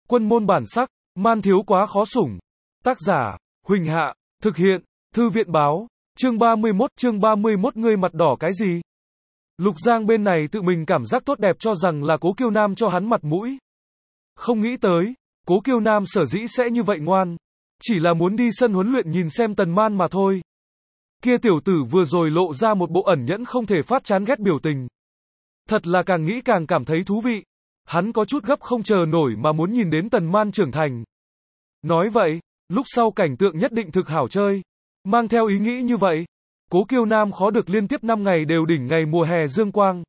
Quân môn bản sắc, man thiếu quá khó sủng. Tác giả, Huỳnh Hạ, thực hiện, Thư viện báo, chương 31 ngươi mặt đỏ cái gì? Lục Giang bên này tự mình cảm giác tốt đẹp cho rằng là Cố Kiêu Nam cho hắn mặt mũi. Không nghĩ tới, Cố Kiêu Nam sở dĩ sẽ như vậy ngoan. Chỉ là muốn đi sân huấn luyện nhìn xem Tần Man mà thôi. Kia tiểu tử vừa rồi lộ ra một bộ ẩn nhẫn không thể phát chán ghét biểu tình. Thật là càng nghĩ càng cảm thấy thú vị. Hắn có chút gấp không chờ nổi mà muốn nhìn đến Tần Man trưởng thành. Nói vậy, lúc sau cảnh tượng nhất định thực hảo chơi. Mang theo ý nghĩ như vậy, Cố Kiêu Nam khó được liên tiếp 5 ngày đều đỉnh ngày mùa hè dương quang.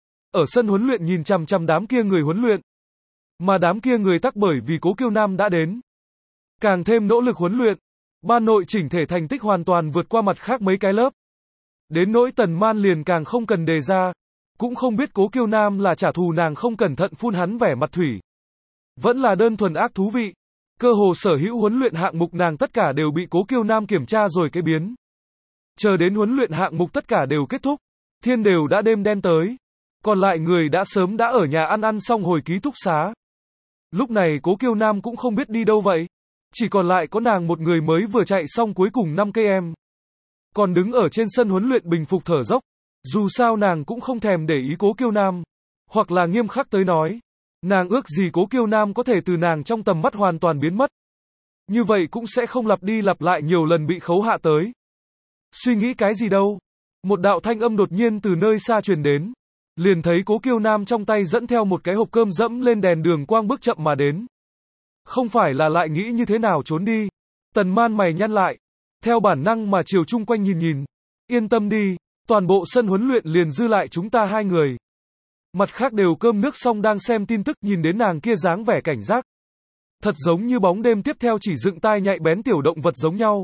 Ở sân huấn luyện nhìn chằm chằm đám kia người huấn luyện. Mà đám kia người tắc bởi vì Cố Kiêu Nam đã đến. Càng thêm nỗ lực huấn luyện. Ban nội chỉnh thể thành tích hoàn toàn vượt qua mặt khác mấy cái lớp. Đến nỗi Tần Man liền càng không cần đề ra. Cũng không biết Cố Kiêu Nam là trả thù nàng không cẩn thận phun hắn vẻ mặt thủy. Vẫn là đơn thuần ác thú vị. Cơ hồ sở hữu huấn luyện hạng mục nàng tất cả đều bị Cố Kiêu Nam kiểm tra rồi cái biến. Chờ đến huấn luyện hạng mục tất cả đều kết thúc. Thiên đều đã đêm đen tới. Còn lại người đã sớm đã ở nhà ăn xong hồi ký túc xá. Lúc này Cố Kiêu Nam cũng không biết đi đâu vậy. Chỉ còn lại có nàng một người mới vừa chạy xong cuối cùng 5 km. Còn đứng ở trên sân huấn luyện bình phục thở dốc. Dù sao nàng cũng không thèm để ý Cố Kiêu Nam. Hoặc là nghiêm khắc tới nói. Nàng ước gì Cố Kiêu Nam có thể từ nàng trong tầm mắt hoàn toàn biến mất. Như vậy cũng sẽ không lặp đi lặp lại nhiều lần bị khấu hạ tới. Suy nghĩ cái gì đâu. Một đạo thanh âm đột nhiên từ nơi xa truyền đến. Liền thấy Cố Kiêu Nam trong tay dẫn theo một cái hộp cơm dẫm lên đèn đường quang bước chậm mà đến. Không phải là lại nghĩ như thế nào trốn đi. Tần Man mày nhăn lại. Theo bản năng mà chiều chung quanh nhìn nhìn. Yên tâm đi. Toàn bộ sân huấn luyện liền dư lại chúng ta hai người. Mặt khác đều cơm nước xong đang xem tin tức nhìn đến nàng kia dáng vẻ cảnh giác. Thật giống như bóng đêm tiếp theo chỉ dựng tai nhạy bén tiểu động vật giống nhau.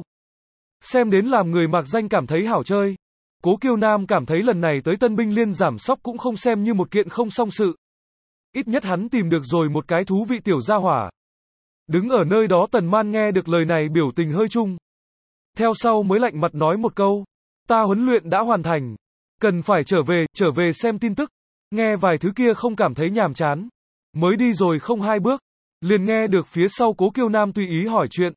Xem đến làm người mạc danh cảm thấy hảo chơi. Cố Kiêu Nam cảm thấy lần này tới tân binh liên giảm sóc cũng không xem như một kiện không xong sự. Ít nhất hắn tìm được rồi một cái thú vị tiểu gia hỏa. Đứng ở nơi đó Tần Man nghe được lời này biểu tình hơi chung. Theo sau mới lạnh mặt nói một câu. Ta huấn luyện đã hoàn thành. Cần phải trở về xem tin tức. Nghe vài thứ kia không cảm thấy nhàm chán. Mới đi rồi không 2 bước. Liền nghe được phía sau Cố Kiêu Nam tùy ý hỏi chuyện.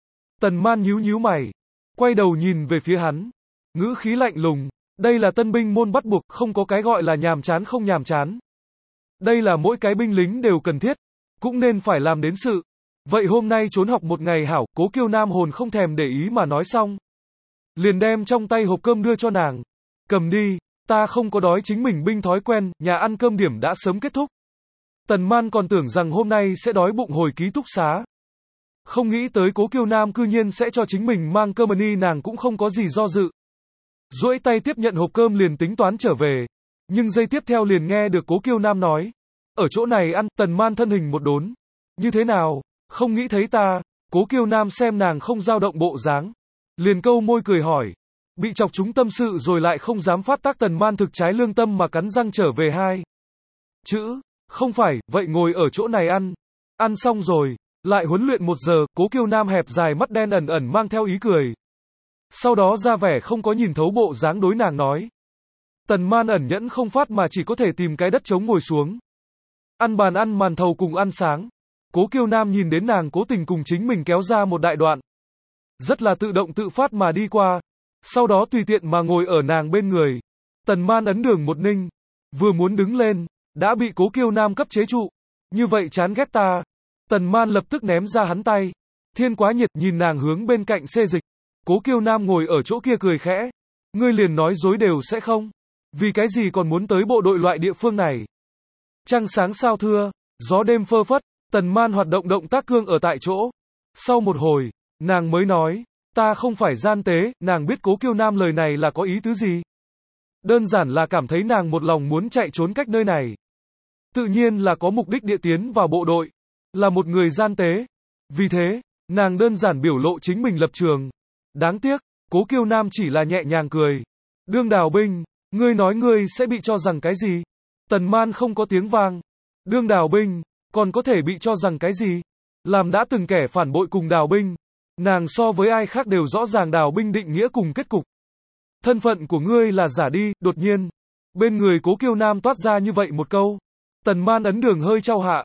Tần Man nhíu mày. Quay đầu nhìn về phía hắn. Ngữ khí lạnh lùng. Đây là tân binh môn bắt buộc, không có cái gọi là nhàm chán không nhàm chán. Đây là mỗi cái binh lính đều cần thiết. Cũng nên phải làm đến sự. Vậy hôm nay trốn học một ngày hảo, Cố Kiêu Nam hồn không thèm để ý mà nói xong. Liền đem trong tay hộp cơm đưa cho nàng. Cầm đi, ta không có đói chính mình binh thói quen, nhà ăn cơm điểm đã sớm kết thúc. Tần Man còn tưởng rằng hôm nay sẽ đói bụng hồi ký túc xá. Không nghĩ tới Cố Kiêu Nam cư nhiên sẽ cho chính mình mang cơm ni nàng cũng không có gì do dự. Duỗi tay tiếp nhận hộp cơm liền tính toán trở về. Nhưng giây tiếp theo liền nghe được Cố Kiêu Nam nói. Ở chỗ này ăn, Tần Man thân hình một đốn. Như thế nào, không nghĩ thấy ta, Cố Kiêu Nam xem nàng không dao động bộ dáng. Liền câu môi cười hỏi. Bị chọc chúng tâm sự rồi lại không dám phát tác Tần Man thực trái lương tâm mà cắn răng trở về hai chữ. Không phải, vậy ngồi ở chỗ này ăn. Ăn xong rồi, lại huấn luyện 1 giờ, Cố Kiêu Nam hẹp dài mắt đen ẩn ẩn mang theo ý cười. Sau đó ra vẻ không có nhìn thấu bộ dáng đối nàng nói. Tần Man ẩn nhẫn không phát mà chỉ có thể tìm cái đất trống ngồi xuống. Ăn bàn ăn màn thầu cùng ăn sáng. Cố Kiêu Nam nhìn đến nàng cố tình cùng chính mình kéo ra một đại đoạn. Rất là tự động tự phát mà đi qua. Sau đó tùy tiện mà ngồi ở nàng bên người. Tần Man ấn đường một ninh. Vừa muốn đứng lên. Đã bị Cố Kiêu Nam cấp chế trụ. Như vậy chán ghét ta. Tần Man lập tức ném ra hắn tay. Thiên quá nhiệt nhìn nàng hướng bên cạnh xê dịch. Cố Kiêu Nam ngồi ở chỗ kia cười khẽ. Ngươi liền nói dối đều sẽ không. Vì cái gì còn muốn tới bộ đội loại địa phương này. Trăng sáng sao thưa. Gió đêm phơ phất. Tần Man hoạt động tác cương ở tại chỗ. Sau một hồi, nàng mới nói. Ta không phải gian tế, nàng biết Cố Kiêu Nam lời này là có ý tứ gì. Đơn giản là cảm thấy nàng một lòng muốn chạy trốn cách nơi này. Tự nhiên là có mục đích địa tiến vào bộ đội. Là một người gian tế. Vì thế, nàng đơn giản biểu lộ chính mình lập trường. Đáng tiếc, Cố Kiêu Nam chỉ là nhẹ nhàng cười. Đương đào binh, ngươi nói ngươi sẽ bị cho rằng cái gì? Tần Man không có tiếng vang. Đương đào binh, còn có thể bị cho rằng cái gì? Làm đã từng kẻ phản bội cùng đào binh. Nàng so với ai khác đều rõ ràng đào binh định nghĩa cùng kết cục. Thân phận của ngươi là giả đi, đột nhiên. Bên người Cố Kiêu Nam toát ra như vậy một câu. Tần Man ấn đường hơi trao hạ.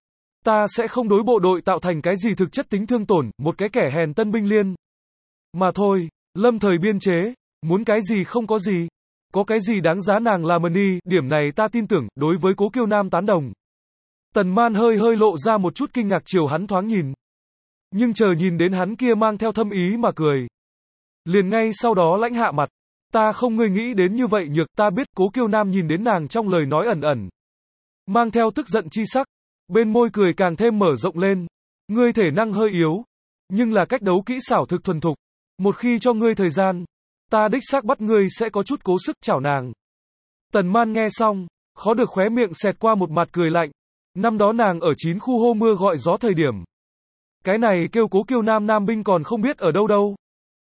Ta sẽ không đối bộ đội tạo thành cái gì thực chất tính thương tổn, một cái kẻ hèn tân binh liên. Mà thôi, lâm thời biên chế, muốn cái gì không có gì. Có cái gì đáng giá nàng làm ni, điểm này ta tin tưởng, đối với Cố Kiêu Nam tán đồng. Tần Man hơi hơi lộ ra một chút kinh ngạc chiều hắn thoáng nhìn. Nhưng chờ nhìn đến hắn kia mang theo thâm ý mà cười. Liền ngay sau đó lãnh hạ mặt. Ta không ngươi nghĩ đến như vậy nhược, ta biết. Cố Kiêu Nam nhìn đến nàng trong lời nói ẩn ẩn mang theo tức giận chi sắc. Bên môi cười càng thêm mở rộng lên. Ngươi thể năng hơi yếu, nhưng là cách đấu kỹ xảo thực thuần thục. Một khi cho ngươi thời gian, ta đích xác bắt ngươi sẽ có chút cố sức chảo nàng. Tần Man nghe xong, khó được khóe miệng xẹt qua một mặt cười lạnh. Năm đó nàng ở 9 khu hô mưa gọi gió thời điểm. Cái này kêu Cố Kiêu Nam nam binh còn không biết ở đâu đâu.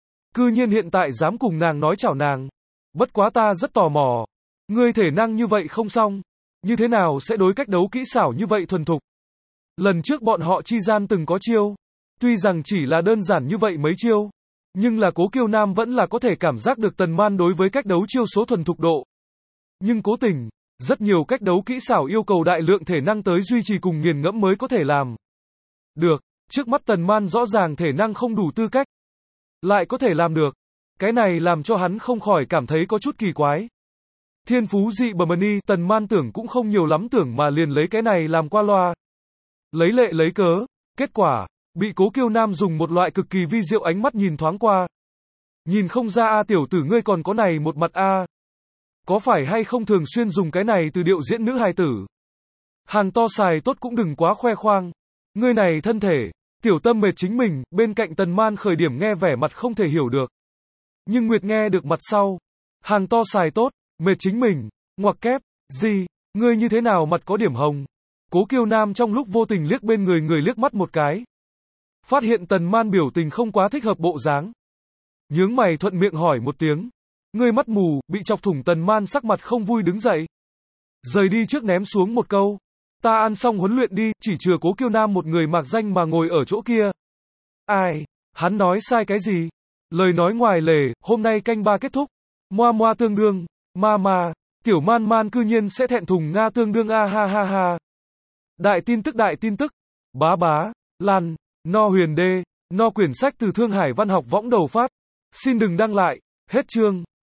Cư nhiên hiện tại dám cùng nàng nói chảo nàng. Bất quá ta rất tò mò. Ngươi thể năng như vậy không xong. Như thế nào sẽ đối cách đấu kỹ xảo như vậy thuần thục? Lần trước bọn họ chi gian từng có chiêu. Tuy rằng chỉ là đơn giản như vậy mấy chiêu. Nhưng là Cố Kiêu Nam vẫn là có thể cảm giác được Tần Man đối với cách đấu chiêu số thuần thục độ. Nhưng cố tình, rất nhiều cách đấu kỹ xảo yêu cầu đại lượng thể năng tới duy trì cùng nghiền ngẫm mới có thể làm. Được, trước mắt Tần Man rõ ràng thể năng không đủ tư cách. Lại có thể làm được. Cái này làm cho hắn không khỏi cảm thấy có chút kỳ quái. Thiên phú dị bẩm ni, Tần Man tưởng cũng không nhiều lắm tưởng mà liền lấy cái này làm qua loa. Lấy lệ lấy cớ, kết quả, bị Cố Kiêu Nam dùng một loại cực kỳ vi diệu ánh mắt nhìn thoáng qua. Nhìn không ra a tiểu tử ngươi còn có này một mặt a. Có phải hay không thường xuyên dùng cái này từ điệu diễn nữ hài tử? Hàng to xài tốt cũng đừng quá khoe khoang. Ngươi này thân thể, tiểu tâm mệt chính mình, bên cạnh Tần Man khởi điểm nghe vẻ mặt không thể hiểu được. Nhưng Nguyệt nghe được mặt sau. Hàng to xài tốt, mệt chính mình, ngoặc kép, gì, ngươi như thế nào mặt có điểm hồng? Cố Kiêu Nam trong lúc vô tình liếc bên người liếc mắt một cái. Phát hiện Tần Man biểu tình không quá thích hợp bộ dáng. Nhướng mày thuận miệng hỏi một tiếng. Ngươi mắt mù, bị chọc thủng. Tần Man sắc mặt không vui đứng dậy. Rời đi trước ném xuống một câu. Ta ăn xong huấn luyện đi, chỉ chừa Cố Kiêu Nam một người mạc danh mà ngồi ở chỗ kia. Ai? Hắn nói sai cái gì? Lời nói ngoài lề, hôm nay canh 3 kết thúc. Moa moa tương đương, ma, tiểu Man Man cư nhiên sẽ thẹn thùng Nga tương đương a ha ha ha. Đại tin tức, bá, lan, no huyền đê, no quyển sách từ Thương Hải Văn học võng đầu phát. Xin đừng đăng lại, hết chương.